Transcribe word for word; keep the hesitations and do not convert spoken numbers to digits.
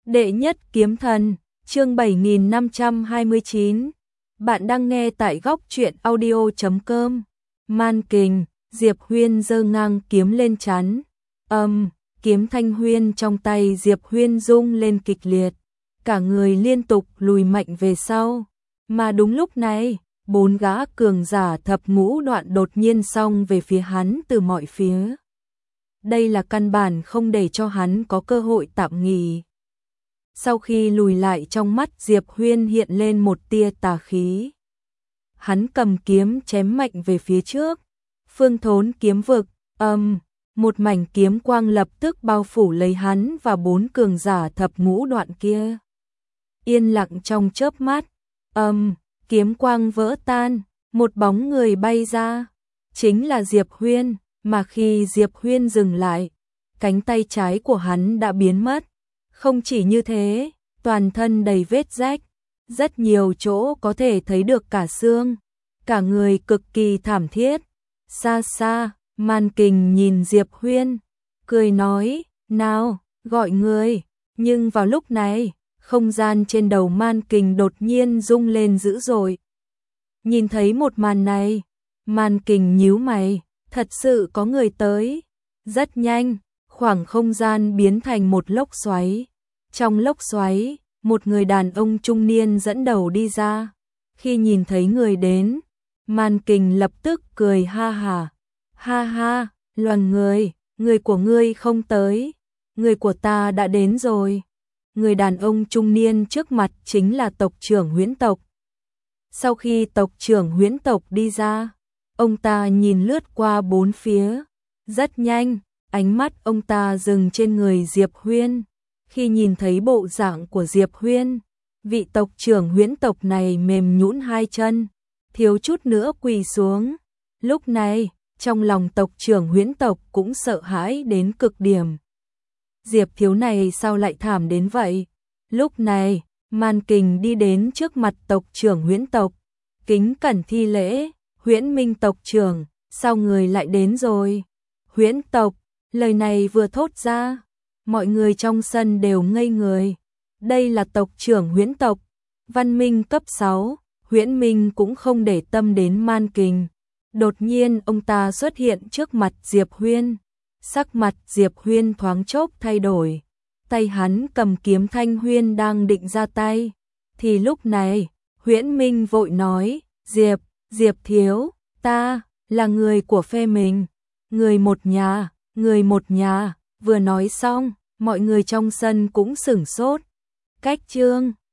Đệ nhất kiếm thần, chương bảy nghìn năm trăm hai mươi chín. Bạn đang nghe tại góc truyện audio chấm com. Man kình, Diệp Huyên giơ ngang kiếm lên chắn. Âm, um, kiếm thanh huyên trong tay Diệp Huyên rung lên kịch liệt. Cả người liên tục lùi mạnh về sau. Mà đúng lúc này, bốn gã cường giả thập ngũ đoạn đột nhiên xông về phía hắn từ mọi phía. Đây là căn bản không để cho hắn có cơ hội tạm nghỉ. Sau khi lùi lại, trong mắt Diệp Huyên hiện lên một tia tà khí. Hắn cầm kiếm chém mạnh về phía trước. Phương thốn kiếm vực, âm, um, một mảnh kiếm quang lập tức bao phủ lấy hắn và bốn cường giả thập ngũ đoạn kia. Yên lặng trong chớp mắt, âm, um, kiếm quang vỡ tan, một bóng người bay ra. Chính là Diệp Huyên, mà khi Diệp Huyên dừng lại, cánh tay trái của hắn đã biến mất. Không chỉ như thế, toàn thân đầy vết rách, rất nhiều chỗ có thể thấy được cả xương, cả người cực kỳ thảm thiết. Xa xa, Man Kình nhìn Diệp Huyên, cười nói, nào, gọi người. Nhưng vào lúc này, không gian trên đầu Man Kình đột nhiên rung lên dữ dội. Nhìn thấy một màn này, Man Kình nhíu mày, thật sự có người tới. Rất nhanh, khoảng không gian biến thành một lốc xoáy. Trong lốc xoáy, một người đàn ông trung niên dẫn đầu đi ra. Khi nhìn thấy người đến, Man Kình lập tức cười ha ha. Ha ha, loàn người, người của ngươi không tới, người của ta đã đến rồi. Người đàn ông trung niên trước mặt chính là tộc trưởng Huyễn tộc. Sau khi tộc trưởng Huyễn tộc đi ra, ông ta nhìn lướt qua bốn phía. Rất nhanh, ánh mắt ông ta dừng trên người Diệp Huyên. Khi nhìn thấy bộ dạng của Diệp Huyên, vị tộc trưởng Huyễn tộc này mềm nhũn hai chân, thiếu chút nữa quỳ xuống. Lúc này, trong lòng tộc trưởng Huyễn tộc cũng sợ hãi đến cực điểm. Diệp thiếu này sao lại thảm đến vậy? Lúc này, Man Kình đi đến trước mặt tộc trưởng Huyễn tộc, kính cẩn thi lễ, Huyễn Minh tộc trưởng, sao người lại đến rồi? Huyễn tộc, lời này vừa thốt ra, mọi người trong sân đều ngây người. Đây là tộc trưởng Huyễn tộc, văn minh cấp sáu, Huyễn Minh cũng không để tâm đến Man Kình. Đột nhiên ông ta xuất hiện trước mặt Diệp Huyên. Sắc mặt Diệp Huyên thoáng chốc thay đổi. Tay hắn cầm kiếm thanh huyên đang định ra tay. Thì lúc này, Huyễn Minh vội nói, Diệp, Diệp thiếu, ta là người của phe mình. Người một nhà, người một nhà. Vừa nói xong, mọi người trong sân cũng sửng sốt. Cách chương